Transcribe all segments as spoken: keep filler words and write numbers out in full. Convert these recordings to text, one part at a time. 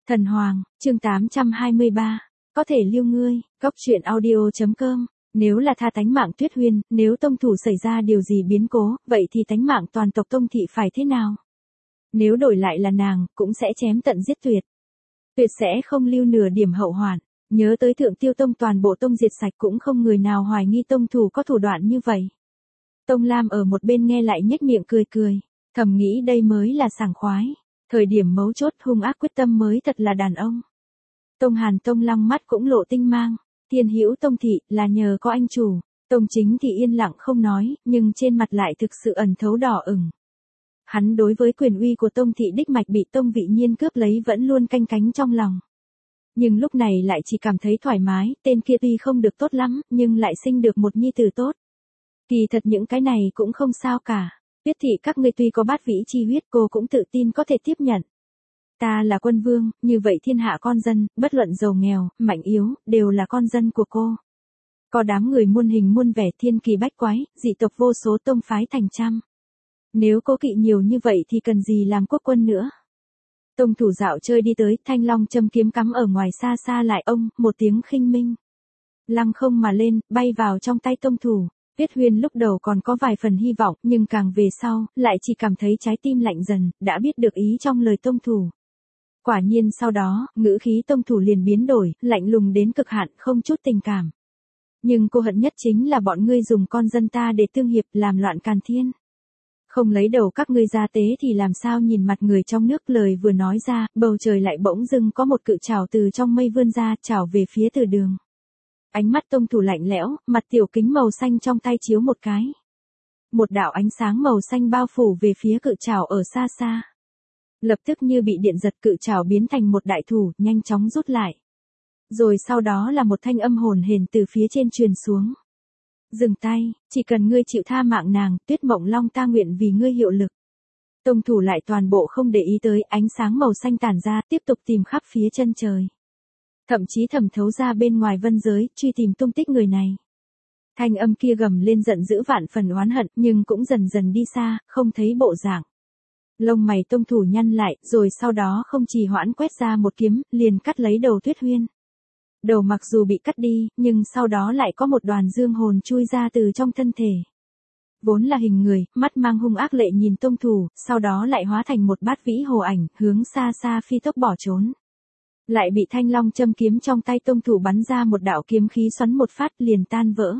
Thần Hoàng, chương tám trăm hai mươi ba. Có thể lưu ngươi, góc truyện audio.com. Nếu là tha tánh mạng Tuyết Huyên, nếu tông thủ xảy ra điều gì biến cố, vậy thì tánh mạng toàn tộc tông thị phải thế nào? Nếu đổi lại là nàng, cũng sẽ chém tận giết tuyệt. Tuyệt sẽ không lưu nửa điểm hậu hoạn. Nhớ tới Thượng Tiêu Tông toàn bộ tông diệt sạch cũng không người nào hoài nghi tông thủ có thủ đoạn như vậy. Tông Lam ở một bên nghe lại nhếch miệng cười cười, thầm nghĩ đây mới là sảng khoái. Thời điểm mấu chốt hung ác quyết tâm mới thật là đàn ông. Tông Hàn Tông Lăng mắt cũng lộ tinh mang. Thiên Hữu Tông thị là nhờ có anh chủ. Tông Chính thì yên lặng không nói, nhưng trên mặt lại thực sự ẩn thấu đỏ ửng. Hắn đối với quyền uy của Tông thị đích mạch bị Tông Vị Nhiên cướp lấy vẫn luôn canh cánh trong lòng. Nhưng lúc này lại chỉ cảm thấy thoải mái, tên kia tuy không được tốt lắm, nhưng lại sinh được một nhi tử tốt. Kỳ thật những cái này cũng không sao cả. Tuyết thị các ngươi tuy có bát vĩ chi huyết, cô cũng tự tin có thể tiếp nhận. Ta là quân vương, như vậy thiên hạ con dân, bất luận giàu nghèo, mạnh yếu, đều là con dân của cô. Có đám người muôn hình muôn vẻ thiên kỳ bách quái, dị tộc vô số tông phái thành trăm. Nếu cô kỵ nhiều như vậy thì cần gì làm quốc quân nữa. Tông thủ dạo chơi đi tới, thanh long châm kiếm cắm ở ngoài xa xa lại ông, một tiếng khinh minh. Lăng không mà lên, bay vào trong tay tông thủ. Tuyết Huyên lúc đầu còn có vài phần hy vọng, nhưng càng về sau, lại chỉ cảm thấy trái tim lạnh dần, đã biết được ý trong lời tông thủ. Quả nhiên sau đó, ngữ khí tông thủ liền biến đổi, lạnh lùng đến cực hạn, không chút tình cảm. Nhưng cô hận nhất chính là bọn ngươi dùng con dân ta để tương hiệp, làm loạn càn thiên. Không lấy đầu các ngươi ra tế thì làm sao nhìn mặt người trong nước. Lời vừa nói ra, bầu trời lại bỗng dưng có một cự trảo từ trong mây vươn ra, trảo về phía Từ Đường. Ánh mắt tông thủ lạnh lẽo, mặt tiểu kính màu xanh trong tay chiếu một cái. Một đạo ánh sáng màu xanh bao phủ về phía cự trảo ở xa xa. Lập tức như bị điện giật, cự trảo biến thành một đại thủ, nhanh chóng rút lại. Rồi sau đó là một thanh âm hồn hển từ phía trên truyền xuống. Dừng tay, chỉ cần ngươi chịu tha mạng nàng, Tuyết Mộng Long ta nguyện vì ngươi hiệu lực. Tông thủ lại toàn bộ không để ý tới, ánh sáng màu xanh tản ra, tiếp tục tìm khắp phía chân trời. Thậm chí thẩm thấu ra bên ngoài vân giới, truy tìm tung tích người này. Thanh âm kia gầm lên giận dữ vạn phần oán hận, nhưng cũng dần dần đi xa, không thấy bộ dạng. Lông mày tông thủ nhăn lại, rồi sau đó không trì hoãn quét ra một kiếm, liền cắt lấy đầu Tuyết Huyên. Đầu mặc dù bị cắt đi, nhưng sau đó lại có một đoàn dương hồn chui ra từ trong thân thể. Vốn là hình người, mắt mang hung ác lệ nhìn tông thủ, sau đó lại hóa thành một bát vĩ hồ ảnh, hướng xa xa phi tốc bỏ trốn. Lại bị thanh long châm kiếm trong tay tông thủ bắn ra một đạo kiếm khí xoắn một phát liền tan vỡ.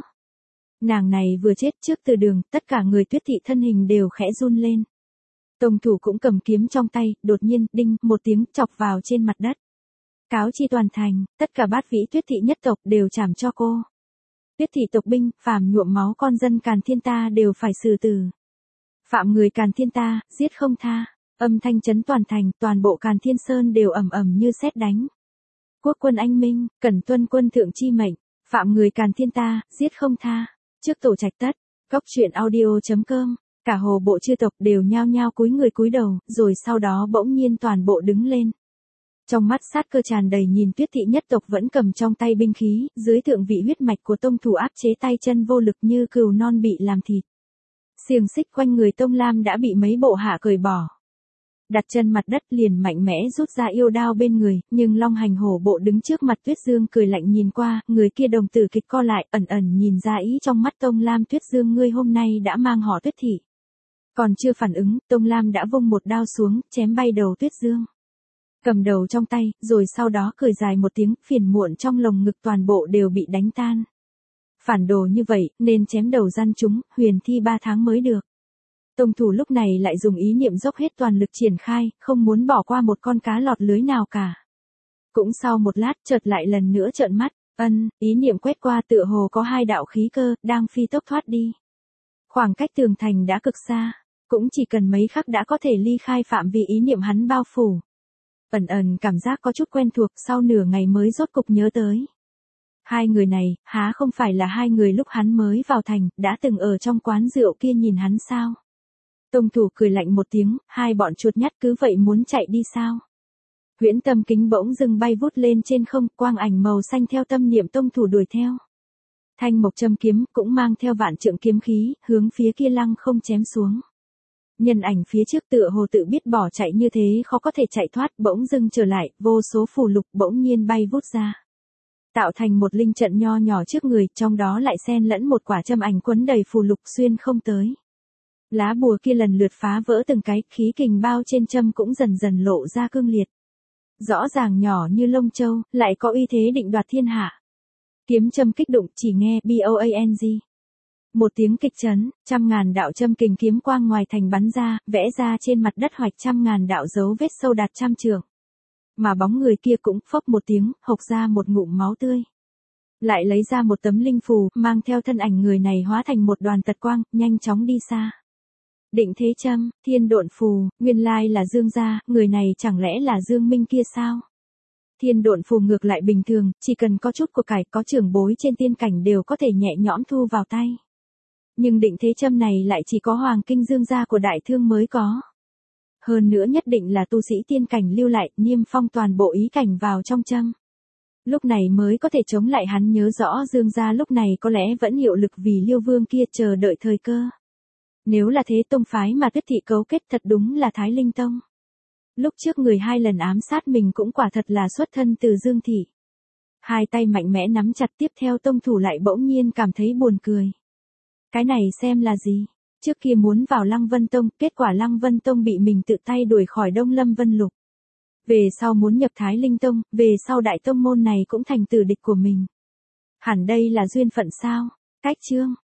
Nàng này vừa chết trước Từ Đường, tất cả người Tuyết thị thân hình đều khẽ run lên. Tông thủ cũng cầm kiếm trong tay, đột nhiên, đinh, một tiếng chọc vào trên mặt đất. Cáo chi toàn thành, tất cả bát vĩ Tuyết thị nhất tộc đều trảm cho cô. Tuyết thị tộc binh, phàm nhuộm máu con dân Càn Thiên ta đều phải xử tử. Phạm người Càn Thiên ta, giết không tha. Âm thanh chấn toàn thành, toàn bộ Càn Thiên Sơn đều ầm ầm như sét đánh. Quốc quân anh minh, cẩn tuân quân thượng chi mệnh, phạm người Càn Thiên ta, giết không tha. Trước tổ trạch tất, góc truyện audio.com, cả hồ bộ chư tộc đều nhao nhao cúi người cúi đầu, rồi sau đó bỗng nhiên toàn bộ đứng lên. Trong mắt sát cơ tràn đầy nhìn Tuyết thị nhất tộc vẫn cầm trong tay binh khí, dưới thượng vị huyết mạch của tông thủ áp chế tay chân vô lực như cừu non bị làm thịt. Xiềng xích quanh người Tông Lam đã bị mấy bộ hạ cởi bỏ. Đặt chân mặt đất liền mạnh mẽ rút ra yêu đao bên người, nhưng Long Hành hổ bộ đứng trước mặt Tuyết Dương cười lạnh nhìn qua, người kia đồng tử kịch co lại, ẩn ẩn nhìn ra ý trong mắt Tông Lam. Tuyết Dương ngươi hôm nay đã mang họ Tuyết thị. Còn chưa phản ứng, Tông Lam đã vung một đao xuống, chém bay đầu Tuyết Dương. Cầm đầu trong tay, rồi sau đó cười dài một tiếng, phiền muộn trong lồng ngực toàn bộ đều bị đánh tan. Phản đồ như vậy, nên chém đầu gian chúng, huyền thi ba tháng mới được. Tông thủ lúc này lại dùng ý niệm dốc hết toàn lực triển khai, không muốn bỏ qua một con cá lọt lưới nào cả. Cũng sau một lát chợt lại lần nữa trợn mắt, ân, ý niệm quét qua tựa hồ có hai đạo khí cơ, đang phi tốc thoát đi. Khoảng cách tường thành đã cực xa, cũng chỉ cần mấy khắc đã có thể ly khai phạm vi ý niệm hắn bao phủ. Ẩn ẩn cảm giác có chút quen thuộc, sau nửa ngày mới rốt cục nhớ tới. Hai người này, há không phải là hai người lúc hắn mới vào thành, đã từng ở trong quán rượu kia nhìn hắn sao? Tông thủ cười lạnh một tiếng, hai bọn chuột nhắt cứ vậy muốn chạy đi sao? Huyễn tâm kính bỗng dưng bay vút lên trên không, quang ảnh màu xanh theo tâm niệm tông thủ đuổi theo. Thanh mộc châm kiếm cũng mang theo vạn trượng kiếm khí, hướng phía kia lăng không chém xuống. Nhân ảnh phía trước tựa hồ tự biết bỏ chạy như thế khó có thể chạy thoát, bỗng dưng trở lại, vô số phù lục bỗng nhiên bay vút ra. Tạo thành một linh trận nho nhỏ trước người, trong đó lại xen lẫn một quả châm ảnh quấn đầy phù lục xuyên không tới. Lá bùa kia lần lượt phá vỡ từng cái, khí kình bao trên châm cũng dần dần lộ ra cương liệt. Rõ ràng nhỏ như lông châu, lại có uy thế định đoạt thiên hạ. Kiếm châm kích đụng, chỉ nghe boang. Một tiếng kịch chấn, trăm ngàn đạo châm kình kiếm quang ngoài thành bắn ra, vẽ ra trên mặt đất hoạch trăm ngàn đạo dấu vết sâu đạt trăm trượng. Mà bóng người kia cũng phốc một tiếng, hộc ra một ngụm máu tươi. Lại lấy ra một tấm linh phù, mang theo thân ảnh người này hóa thành một đoàn tật quang, nhanh chóng đi xa. Định thế châm, thiên độn phù, nguyên lai là Dương gia, người này chẳng lẽ là Dương Minh kia sao? Thiên độn phù ngược lại bình thường, chỉ cần có chút của cải, có trưởng bối trên tiên cảnh đều có thể nhẹ nhõm thu vào tay. Nhưng định thế châm này lại chỉ có hoàng kinh Dương gia của đại thương mới có. Hơn nữa nhất định là tu sĩ tiên cảnh lưu lại, niêm phong toàn bộ ý cảnh vào trong châm. Lúc này mới có thể chống lại, hắn nhớ rõ Dương gia lúc này có lẽ vẫn hiệu lực vì Liêu Vương kia chờ đợi thời cơ. Nếu là thế tông phái mà Tuyết thị cấu kết thật đúng là Thái Linh Tông. Lúc trước người hai lần ám sát mình cũng quả thật là xuất thân từ Dương thị. Hai tay mạnh mẽ nắm chặt, tiếp theo tông thủ lại bỗng nhiên cảm thấy buồn cười. Cái này xem là gì? Trước kia muốn vào Lăng Vân Tông, kết quả Lăng Vân Tông bị mình tự tay đuổi khỏi Đông Lâm Vân Lục. Về sau muốn nhập Thái Linh Tông, về sau đại tông môn này cũng thành tử địch của mình. Hẳn đây là duyên phận sao? Cách chương